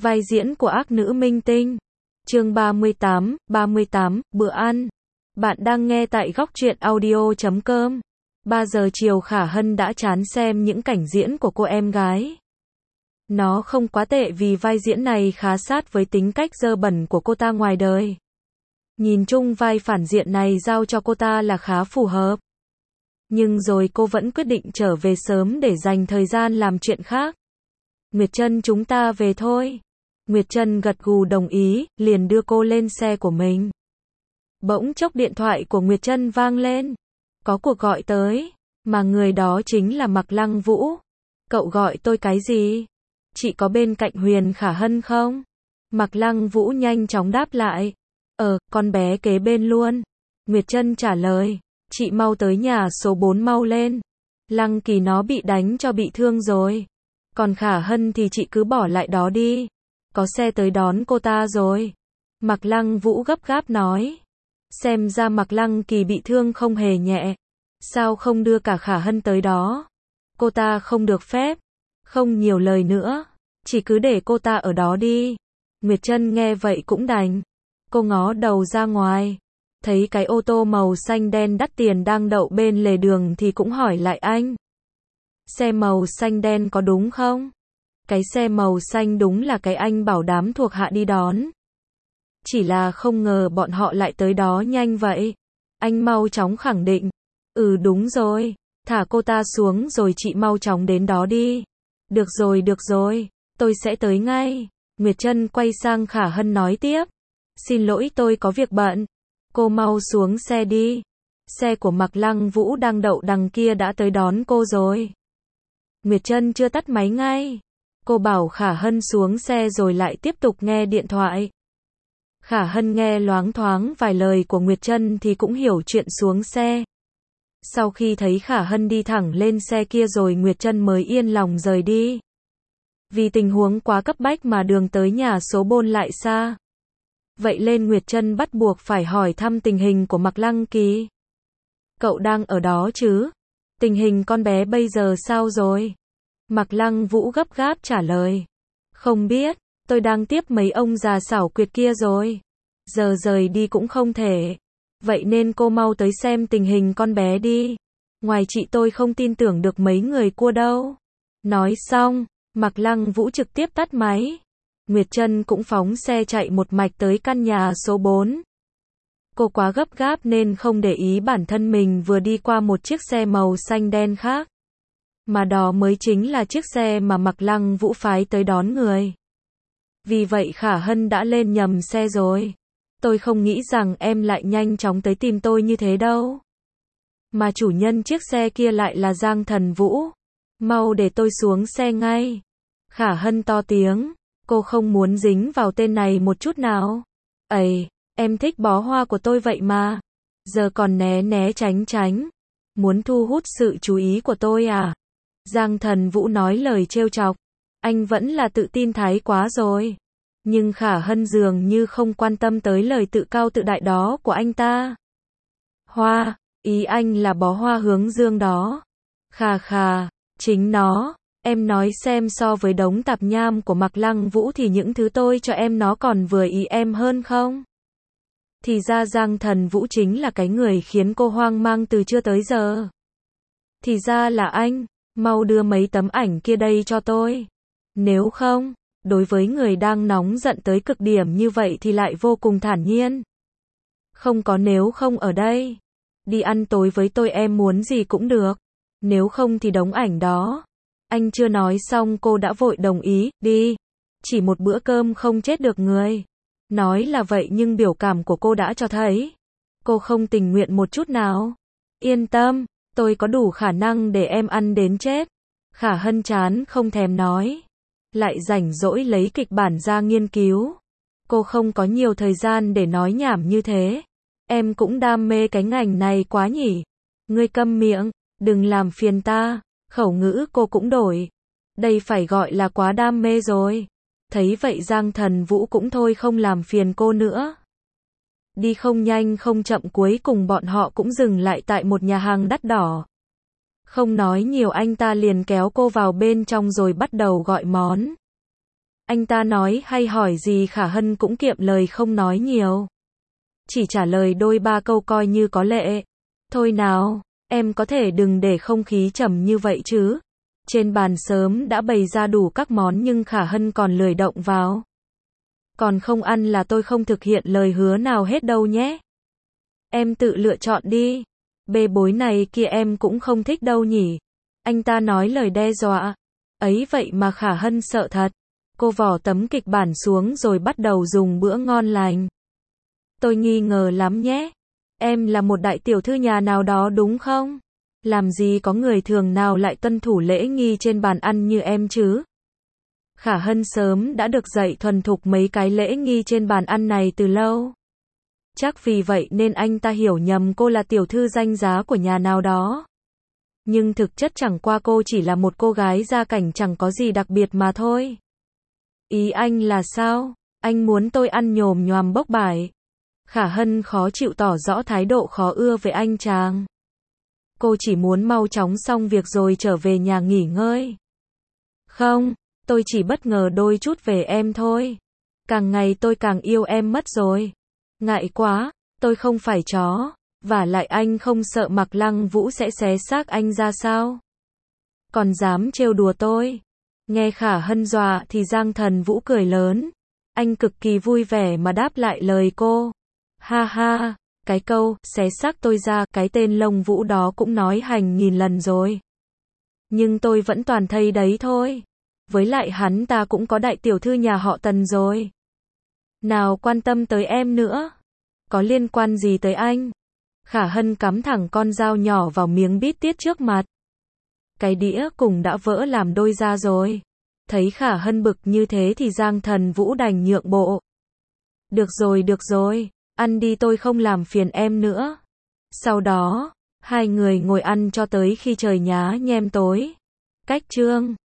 Vai diễn của ác nữ minh tinh. Chương 38, bữa ăn. Bạn đang nghe tại góc truyện audio.com. 3 giờ chiều Khả Hân đã chán xem những cảnh diễn của cô em gái. Nó không quá tệ vì vai diễn này khá sát với tính cách dơ bẩn của cô ta ngoài đời. Nhìn chung vai phản diện này giao cho cô ta là khá phù hợp. Nhưng rồi cô vẫn quyết định trở về sớm để dành thời gian làm chuyện khác. Nguyệt Trân, chúng ta về thôi. Nguyệt Trân gật gù đồng ý, liền đưa cô lên xe của mình. Bỗng chốc điện thoại của Nguyệt Trân vang lên. Có cuộc gọi tới, mà người đó chính là Mạc Lăng Vũ. Cậu gọi tôi cái gì? Chị có bên cạnh Huyền Khả Hân không? Mạc Lăng Vũ nhanh chóng đáp lại. Con bé kế bên luôn. Nguyệt Trân trả lời. Chị mau tới nhà số 4 mau lên. Lăng Kỳ nó bị đánh cho bị thương rồi. Còn Khả Hân thì chị cứ bỏ lại đó đi. Có xe tới đón cô ta rồi. Mạc Lăng Vũ gấp gáp nói. Xem ra Mạc Lăng Kỳ bị thương không hề nhẹ. Sao không đưa cả Khả Hân tới đó? Cô ta không được phép. Không nhiều lời nữa. Chỉ cứ để cô ta ở đó đi. Nguyệt Trân nghe vậy cũng đành. Cô ngó đầu ra ngoài. Thấy cái ô tô màu xanh đen đắt tiền đang đậu bên lề đường thì cũng hỏi lại anh. Xe màu xanh đen có đúng không? Cái xe màu xanh đúng là cái anh bảo đám thuộc hạ đi đón. Chỉ là không ngờ bọn họ lại tới đó nhanh vậy. Anh mau chóng khẳng định. Đúng rồi. Thả cô ta xuống rồi chị mau chóng đến đó đi. Được rồi. Tôi sẽ tới ngay. Nguyệt Trân quay sang Khả Hân nói tiếp. Xin lỗi, tôi có việc bận. Cô mau xuống xe đi. Xe của Mạc Lăng Vũ đang đậu đằng kia đã tới đón cô rồi. Nguyệt Trân chưa tắt máy ngay. Cô bảo Khả Hân xuống xe rồi lại tiếp tục nghe điện thoại. Khả Hân nghe loáng thoáng vài lời của Nguyệt Trân thì cũng hiểu chuyện, xuống xe. Sau khi thấy Khả Hân đi thẳng lên xe kia rồi Nguyệt Trân mới yên lòng rời đi. Vì tình huống quá cấp bách mà đường tới nhà số 4 lại xa. Vậy nên Nguyệt Trân bắt buộc phải hỏi thăm tình hình của Mạc Lăng Kỳ. Cậu đang ở đó chứ? Tình hình con bé bây giờ sao rồi? Mạc Lăng Vũ gấp gáp trả lời. Không biết, tôi đang tiếp mấy ông già xảo quyệt kia rồi. Giờ rời đi cũng không thể. Vậy nên cô mau tới xem tình hình con bé đi. Ngoài chị tôi không tin tưởng được mấy người cua đâu. Nói xong, Mạc Lăng Vũ trực tiếp tắt máy. Nguyệt Trân cũng phóng xe chạy một mạch tới căn nhà số 4. Cô quá gấp gáp nên không để ý bản thân mình vừa đi qua một chiếc xe màu xanh đen khác. Mà đó mới chính là chiếc xe mà Mạc Lăng Vũ phái tới đón người. Vì vậy Khả Hân đã lên nhầm xe rồi. Tôi không nghĩ rằng em lại nhanh chóng tới tìm tôi như thế đâu. Mà chủ nhân chiếc xe kia lại là Giang Thần Vũ. Mau để tôi xuống xe ngay. Khả Hân to tiếng. Cô không muốn dính vào tên này một chút nào. Em thích bó hoa của tôi vậy mà. Giờ còn né tránh. Muốn thu hút sự chú ý của tôi à? Giang Thần Vũ nói lời trêu chọc. Anh vẫn là tự tin thái quá rồi. Nhưng Khả Hân dường như không quan tâm tới lời tự cao tự đại đó của anh ta. Hoa, ý anh là bó hoa hướng dương đó. Khà, chính nó. Em nói xem, so với đống tạp nham của Mạc Lăng Vũ thì những thứ tôi cho em nó còn vừa ý em hơn không? Thì ra Giang Thần Vũ chính là cái người khiến cô hoang mang từ trưa tới giờ. Thì ra là anh. Mau đưa mấy tấm ảnh kia đây cho tôi. Nếu không, đối với người đang nóng giận tới cực điểm như vậy thì lại vô cùng thản nhiên. Không có nếu không ở đây. Đi ăn tối với tôi, em muốn gì cũng được. Nếu không thì đống ảnh đó. Anh chưa nói xong cô đã vội đồng ý, đi. Chỉ một bữa cơm không chết được người. Nói là vậy nhưng biểu cảm của cô đã cho thấy. Cô không tình nguyện một chút nào. Yên tâm, tôi có đủ khả năng để em ăn đến chết. Khả Hân chán không thèm nói. Lại rảnh rỗi lấy kịch bản ra nghiên cứu. Cô không có nhiều thời gian để nói nhảm như thế. Em cũng đam mê cái ngành này quá nhỉ. Ngươi câm miệng, đừng làm phiền ta. Khẩu ngữ cô cũng đổi. Đây phải gọi là quá đam mê rồi. Thấy vậy Giang Thần Vũ cũng thôi không làm phiền cô nữa. Đi không nhanh không chậm cuối cùng bọn họ cũng dừng lại tại một nhà hàng đắt đỏ. Không nói nhiều anh ta liền kéo cô vào bên trong rồi bắt đầu gọi món. Anh ta nói hay hỏi gì Khả Hân cũng kiệm lời không nói nhiều. Chỉ trả lời đôi ba câu coi như có lệ. Thôi nào, em có thể đừng để không khí trầm như vậy chứ. Trên bàn sớm đã bày ra đủ các món nhưng Khả Hân còn lười động vào. Còn không ăn là tôi không thực hiện lời hứa nào hết đâu nhé. Em tự lựa chọn đi. Bê bối này kia em cũng không thích đâu nhỉ. Anh ta nói lời đe dọa. Ấy vậy mà Khả Hân sợ thật. Cô vò tấm kịch bản xuống rồi bắt đầu dùng bữa ngon lành. Tôi nghi ngờ lắm nhé. Em là một đại tiểu thư nhà nào đó đúng không? Làm gì có người thường nào lại tuân thủ lễ nghi trên bàn ăn như em chứ? Khả Hân sớm đã được dạy thuần thục mấy cái lễ nghi trên bàn ăn này từ lâu. Chắc vì vậy nên anh ta hiểu nhầm cô là tiểu thư danh giá của nhà nào đó. Nhưng thực chất chẳng qua cô chỉ là một cô gái gia cảnh chẳng có gì đặc biệt mà thôi. Ý anh là sao? Anh muốn tôi ăn nhồm nhoàm bốc bải. Khả Hân khó chịu tỏ rõ thái độ khó ưa với anh chàng. Cô chỉ muốn mau chóng xong việc rồi trở về nhà nghỉ ngơi. Không, tôi chỉ bất ngờ đôi chút về em thôi. Càng ngày tôi càng yêu em mất rồi. Ngại quá, tôi không phải chó. Vả lại anh không sợ Mạc Lăng Vũ sẽ xé xác anh ra sao? Còn dám trêu đùa tôi. Nghe Khả Hân dọa thì Giang Thần Vũ cười lớn. Anh cực kỳ vui vẻ mà đáp lại lời cô. Ha ha, cái câu, xé xác tôi ra, cái tên Lông Vũ đó cũng nói hành nghìn lần rồi. Nhưng tôi vẫn toàn thây đấy thôi. Với lại hắn ta cũng có đại tiểu thư nhà họ Tần rồi. Nào quan tâm tới em nữa. Có liên quan gì tới anh? Khả Hân cắm thẳng con dao nhỏ vào miếng bít tết trước mặt. Cái đĩa cùng đã vỡ làm đôi ra rồi. Thấy Khả Hân bực như thế thì Giang Thần Vũ đành nhượng bộ. Được rồi, ăn đi tôi không làm phiền em nữa. Sau đó, hai người ngồi ăn cho tới khi trời nhá nhem tối. Cách chương